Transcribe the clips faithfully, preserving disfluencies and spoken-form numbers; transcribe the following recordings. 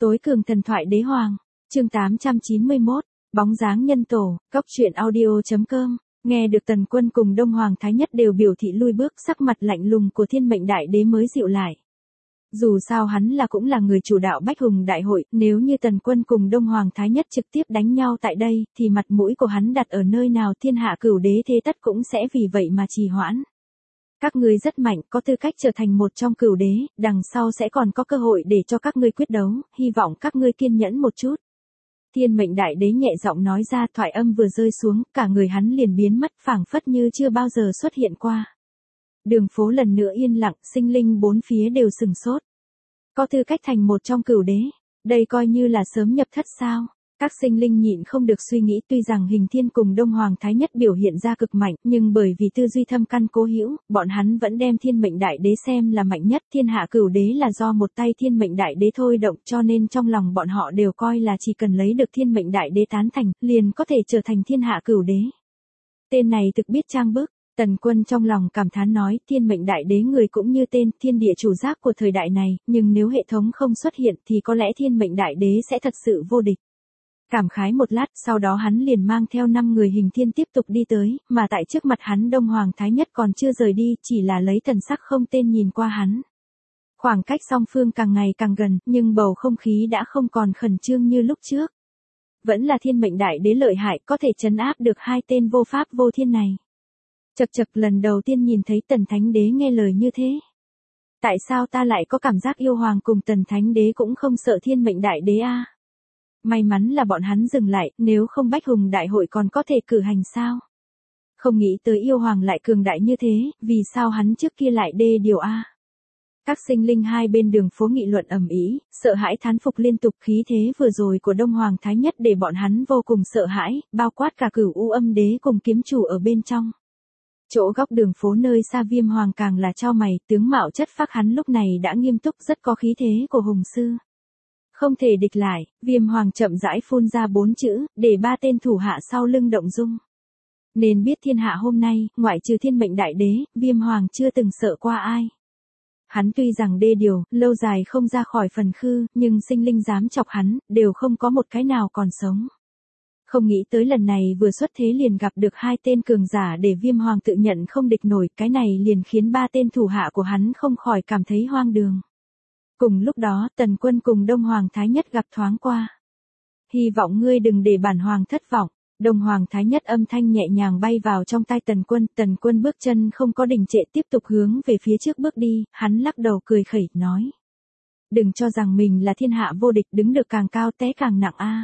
Tối cường thần thoại đế hoàng, chương tám trăm chín mươi mốt, bóng dáng nhân tổ, cốc truyện audio chấm com. Nghe được Tần Quân cùng Đông Hoàng Thái Nhất đều biểu thị lui bước, sắc mặt lạnh lùng của Thiên Mệnh Đại Đế mới dịu lại. Dù sao hắn là cũng là người chủ đạo Bách Hùng Đại hội, nếu như Tần Quân cùng Đông Hoàng Thái Nhất trực tiếp đánh nhau tại đây, thì mặt mũi của hắn đặt ở nơi nào thiên hạ cửu đế thế tất cũng sẽ vì vậy mà trì hoãn. Các ngươi rất mạnh, có tư cách trở thành một trong cửu đế, đằng sau sẽ còn có cơ hội để cho các ngươi quyết đấu, hy vọng các ngươi kiên nhẫn một chút. Thiên Mệnh Đại Đế nhẹ giọng nói ra, thoại âm vừa rơi xuống, cả người hắn liền biến mất, phảng phất như chưa bao giờ xuất hiện qua. Đường phố lần nữa yên lặng, sinh linh bốn phía đều sừng sốt. Có tư cách thành một trong cửu đế, đây coi như là sớm nhập thất sao? Các sinh linh nhịn không được suy nghĩ, tuy rằng Hình Thiên cùng Đông Hoàng Thái Nhất biểu hiện ra cực mạnh, nhưng bởi vì tư duy thâm căn cố hữu, bọn hắn vẫn đem Thiên Mệnh Đại Đế xem là mạnh nhất, thiên hạ cửu đế là do một tay Thiên Mệnh Đại Đế thôi động, cho nên trong lòng bọn họ đều coi là chỉ cần lấy được Thiên Mệnh Đại Đế tán thành, liền có thể trở thành thiên hạ cửu đế. Tên này thực biết trang bức. Tần Quân trong lòng cảm thán nói, Thiên Mệnh Đại Đế người cũng như tên, thiên địa chủ giác của thời đại này, nhưng nếu hệ thống không xuất hiện thì có lẽ Thiên Mệnh Đại Đế sẽ thật sự vô địch. Cảm khái một lát, sau đó hắn liền mang theo năm người Hình Thiên tiếp tục đi tới, mà tại trước mặt hắn Đông Hoàng Thái Nhất còn chưa rời đi, chỉ là lấy thần sắc không tên nhìn qua hắn. Khoảng cách song phương càng ngày càng gần, nhưng bầu không khí đã không còn khẩn trương như lúc trước. Vẫn là Thiên Mệnh Đại Đế lợi hại, có thể trấn áp được hai tên vô pháp vô thiên này. Chậc chậc, lần đầu tiên nhìn thấy Tần Thánh Đế nghe lời như thế. Tại sao ta lại có cảm giác yêu hoàng cùng Tần Thánh Đế cũng không sợ Thiên Mệnh Đại Đế a? May mắn là bọn hắn dừng lại, nếu không Bách Hùng Đại hội còn có thể cử hành sao? Không nghĩ tới yêu hoàng lại cường đại như thế, vì sao hắn trước kia lại đê điều a? Các sinh linh hai bên đường phố nghị luận ầm ĩ, sợ hãi thán phục liên tục, khí thế vừa rồi của Đông Hoàng Thái Nhất để bọn hắn vô cùng sợ hãi, bao quát cả Cửu U Âm Đế cùng kiếm chủ ở bên trong. Chỗ góc đường phố nơi xa Viêm Hoàng càng là chau mày, tướng mạo chất phác hắn lúc này đã nghiêm túc, rất có khí thế của hùng sư. Không thể địch lại, Viêm Hoàng chậm rãi phun ra bốn chữ, để ba tên thủ hạ sau lưng động dung. Nên biết thiên hạ hôm nay, ngoại trừ Thiên Mệnh Đại Đế, Viêm Hoàng chưa từng sợ qua ai. Hắn tuy rằng đê điều, lâu dài không ra khỏi phần khư, nhưng sinh linh dám chọc hắn, đều không có một cái nào còn sống. Không nghĩ tới lần này vừa xuất thế liền gặp được hai tên cường giả để Viêm Hoàng tự nhận không địch nổi, cái này liền khiến ba tên thủ hạ của hắn không khỏi cảm thấy hoang đường. Cùng lúc đó, Tần Quân cùng Đông Hoàng Thái Nhất gặp thoáng qua. Hy vọng ngươi đừng để bản hoàng thất vọng. Đông Hoàng Thái Nhất âm thanh nhẹ nhàng bay vào trong tai Tần Quân, Tần Quân bước chân không có đình trệ tiếp tục hướng về phía trước bước đi, hắn lắc đầu cười khẩy, nói. Đừng cho rằng mình là thiên hạ vô địch, đứng được càng cao té càng nặng a.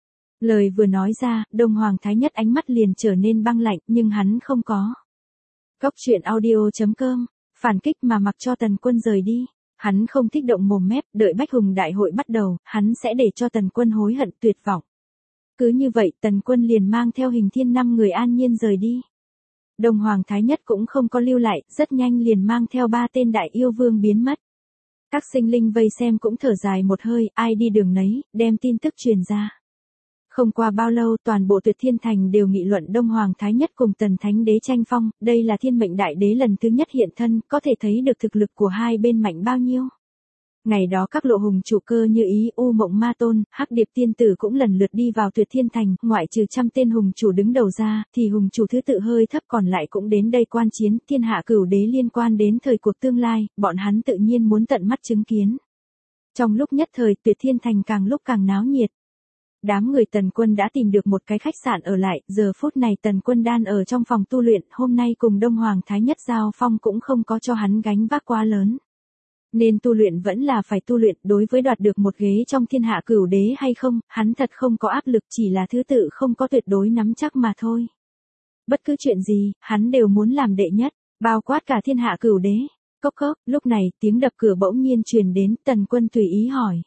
Lời vừa nói ra, Đông Hoàng Thái Nhất ánh mắt liền trở nên băng lạnh, nhưng hắn không có. Cốc truyện audio chấm com, phản kích mà mặc cho Tần Quân rời đi. Hắn không thích động mồm mép, đợi Bách Hùng Đại hội bắt đầu, hắn sẽ để cho Tần Quân hối hận tuyệt vọng. Cứ như vậy, Tần Quân liền mang theo Hình Thiên năm người an nhiên rời đi. Đông Hoàng Thái Nhất cũng không có lưu lại, rất nhanh liền mang theo ba tên đại yêu vương biến mất. Các sinh linh vây xem cũng thở dài một hơi, ai đi đường nấy, đem tin tức truyền ra. Không qua bao lâu, toàn bộ Tuyệt Thiên Thành đều nghị luận Đông Hoàng Thái Nhất cùng Tần Thánh Đế tranh phong, đây là Thiên Mệnh Đại Đế lần thứ nhất hiện thân, có thể thấy được thực lực của hai bên mạnh bao nhiêu. Ngày đó các lộ hùng chủ cơ như Ý U Mộng Ma Tôn, Hắc Điệp Tiên Tử cũng lần lượt đi vào Tuyệt Thiên Thành, ngoại trừ trăm tên hùng chủ đứng đầu ra, thì hùng chủ thứ tự hơi thấp còn lại cũng đến đây quan chiến, thiên hạ cửu đế liên quan đến thời cuộc tương lai, bọn hắn tự nhiên muốn tận mắt chứng kiến. Trong lúc nhất thời, Tuyệt Thiên Thành càng lúc càng náo nhiệt. Đám người Tần Quân đã tìm được một cái khách sạn ở lại, giờ phút này Tần Quân đan ở trong phòng tu luyện, hôm nay cùng Đông Hoàng Thái Nhất giao phong cũng không có cho hắn gánh vác quá lớn. Nên tu luyện vẫn là phải tu luyện, đối với đoạt được một ghế trong thiên hạ cửu đế hay không, hắn thật không có áp lực, chỉ là thứ tự không có tuyệt đối nắm chắc mà thôi. Bất cứ chuyện gì, hắn đều muốn làm đệ nhất, bao quát cả thiên hạ cửu đế. Cốc cốc, lúc này tiếng đập cửa bỗng nhiên truyền đến, Tần Quân tùy ý hỏi.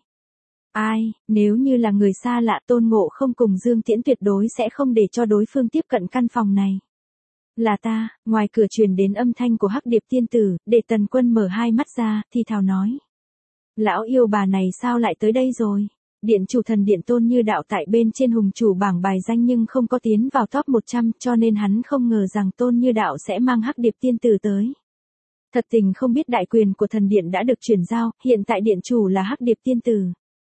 Ai, nếu như là người xa lạ, Tôn Ngộ Không cùng Dương Tiễn tuyệt đối sẽ không để cho đối phương tiếp cận căn phòng này. Là ta, ngoài cửa truyền đến âm thanh của Hắc Điệp Tiên Tử, để Tần Quân mở hai mắt ra, thì thào nói. Lão yêu bà này sao lại tới đây rồi? Điện chủ thần điện Tôn Như Đạo tại bên trên hùng chủ bảng bài danh nhưng không có tiến vào top một trăm, cho nên hắn không ngờ rằng Tôn Như Đạo sẽ mang Hắc Điệp Tiên Tử tới. Thật tình không biết đại quyền của thần điện đã được chuyển giao, hiện tại điện chủ là Hắc Điệp Tiên Tử.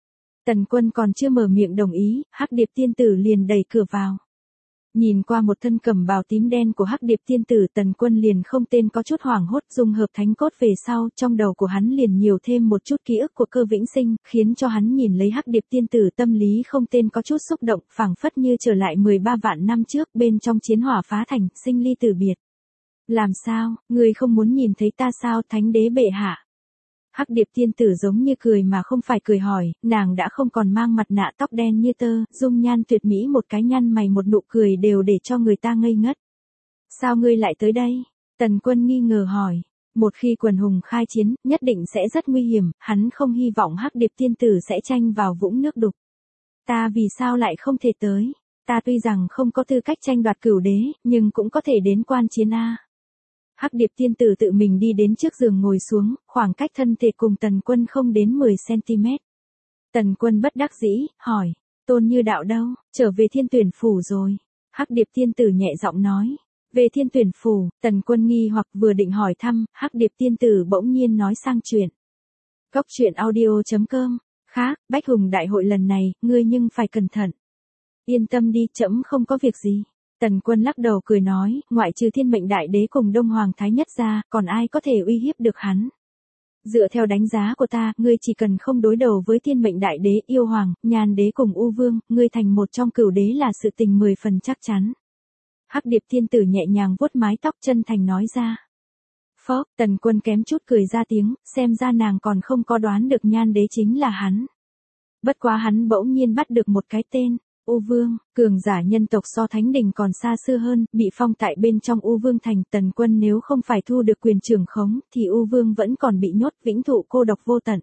Tần Quân còn chưa mở miệng đồng ý, Hắc Điệp tiên tử liền đẩy cửa vào. Nhìn qua một thân cẩm bào tím đen của Hắc Điệp tiên tử, Tần Quân liền không tên có chút hoảng hốt, dung hợp thánh cốt về sau, trong đầu của hắn liền nhiều thêm một chút ký ức của Cơ Vĩnh Sinh, khiến cho hắn nhìn lấy Hắc Điệp tiên tử tâm lý không tên có chút xúc động, phảng phất như trở lại mười ba vạn năm trước, bên trong chiến hỏa phá thành, sinh ly tử biệt. Làm sao, ngươi không muốn nhìn thấy ta sao, thánh đế bệ hạ? Hắc Điệp tiên tử giống như cười mà không phải cười hỏi, nàng đã không còn mang mặt nạ, tóc đen như tơ, dung nhan tuyệt mỹ, một cái nhăn mày một nụ cười đều để cho người ta ngây ngất. Sao ngươi lại tới đây? Tần Quân nghi ngờ hỏi. Một khi quần hùng khai chiến, nhất định sẽ rất nguy hiểm, hắn không hy vọng Hắc Điệp tiên tử sẽ tranh vào vũng nước đục. Ta vì sao lại không thể tới? Ta tuy rằng không có tư cách tranh đoạt cửu đế, nhưng cũng có thể đến quan chiến a. Hắc Điệp tiên tử tự mình đi đến trước giường ngồi xuống, khoảng cách thân thể cùng Tần Quân không đến mười xăng-ti-mét. Tần Quân bất đắc dĩ, hỏi, Tôn Như Đạo đâu, trở về Thiên Tuyển Phủ rồi. Hắc Điệp tiên tử nhẹ giọng nói, về Thiên Tuyển Phủ. Tần Quân nghi hoặc vừa định hỏi thăm, Hắc Điệp tiên tử bỗng nhiên nói sang chuyện. Cốc truyện audio chấm com, khác, Bách Hùng đại hội lần này, ngươi nhưng phải cẩn thận. Yên tâm đi, trẫm không có việc gì. Tần Quân lắc đầu cười nói, ngoại trừ Thiên Mệnh Đại Đế cùng Đông Hoàng Thái Nhất ra, còn ai có thể uy hiếp được hắn. Dựa theo đánh giá của ta, ngươi chỉ cần không đối đầu với Thiên Mệnh Đại Đế, Yêu Hoàng, Nhan Đế cùng U Vương, ngươi thành một trong cửu đế là sự tình mười phần chắc chắn. Hắc Điệp tiên tử nhẹ nhàng vuốt mái tóc, chân thành nói ra. Phó, Tần Quân kém chút cười ra tiếng, xem ra nàng còn không có đoán được Nhan Đế chính là hắn. Bất quá hắn bỗng nhiên bắt được một cái tên. U Vương, cường giả nhân tộc so thánh đình còn xa xưa hơn, bị phong tại bên trong U Vương thành. Tần Quân nếu không phải thu được quyền trưởng khống, thì U Vương vẫn còn bị nhốt vĩnh thụ cô độc vô tận.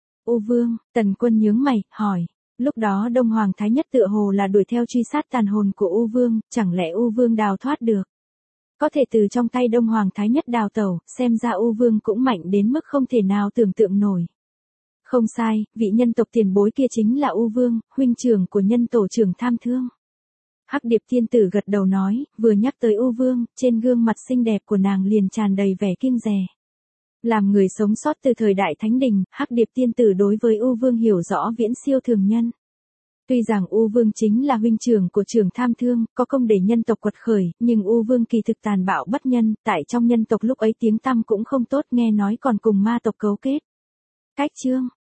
U Vương, Tần Quân nhướng mày, hỏi, lúc đó Đông Hoàng Thái Nhất tựa hồ là đuổi theo truy sát tàn hồn của U Vương, chẳng lẽ U Vương đào thoát được? Có thể từ trong tay Đông Hoàng Thái Nhất đào tẩu, xem ra U Vương cũng mạnh đến mức không thể nào tưởng tượng nổi. Không sai, vị nhân tộc tiền bối kia chính là U Vương, huynh trưởng của nhân tổ trưởng Tham Thương. Hắc Điệp tiên tử gật đầu nói, vừa nhắc tới U Vương, trên gương mặt xinh đẹp của nàng liền tràn đầy vẻ kiêng dè. Làm người sống sót từ thời đại Thánh Đình, Hắc Điệp tiên tử đối với U Vương hiểu rõ viễn siêu thường nhân. Tuy rằng U Vương chính là huynh trưởng của trưởng Tham Thương, có công để nhân tộc quật khởi, nhưng U Vương kỳ thực tàn bạo bất nhân, tại trong nhân tộc lúc ấy tiếng tăm cũng không tốt, nghe nói còn cùng ma tộc cấu kết. Cách chương